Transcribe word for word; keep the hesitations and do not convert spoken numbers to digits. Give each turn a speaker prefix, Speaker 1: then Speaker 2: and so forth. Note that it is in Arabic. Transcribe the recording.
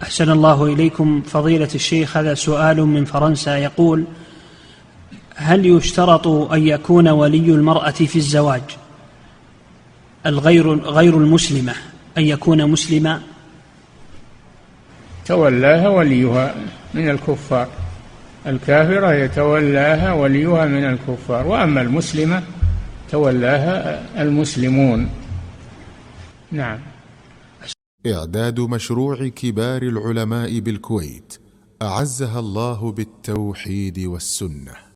Speaker 1: أحسن الله إليكم فضيلة الشيخ. هذا سؤال من فرنسا يقول: هل يشترط أن يكون ولي المرأة في الزواج الغير غير المسلمة أن يكون مسلما؟
Speaker 2: تولاها وليها من الكفار، الكافرة يتولاها وليها من الكفار، وأما المسلمة تولاها المسلمون. نعم.
Speaker 3: إعداد مشروع كبار العلماء بالكويت أعزها الله بالتوحيد والسنة.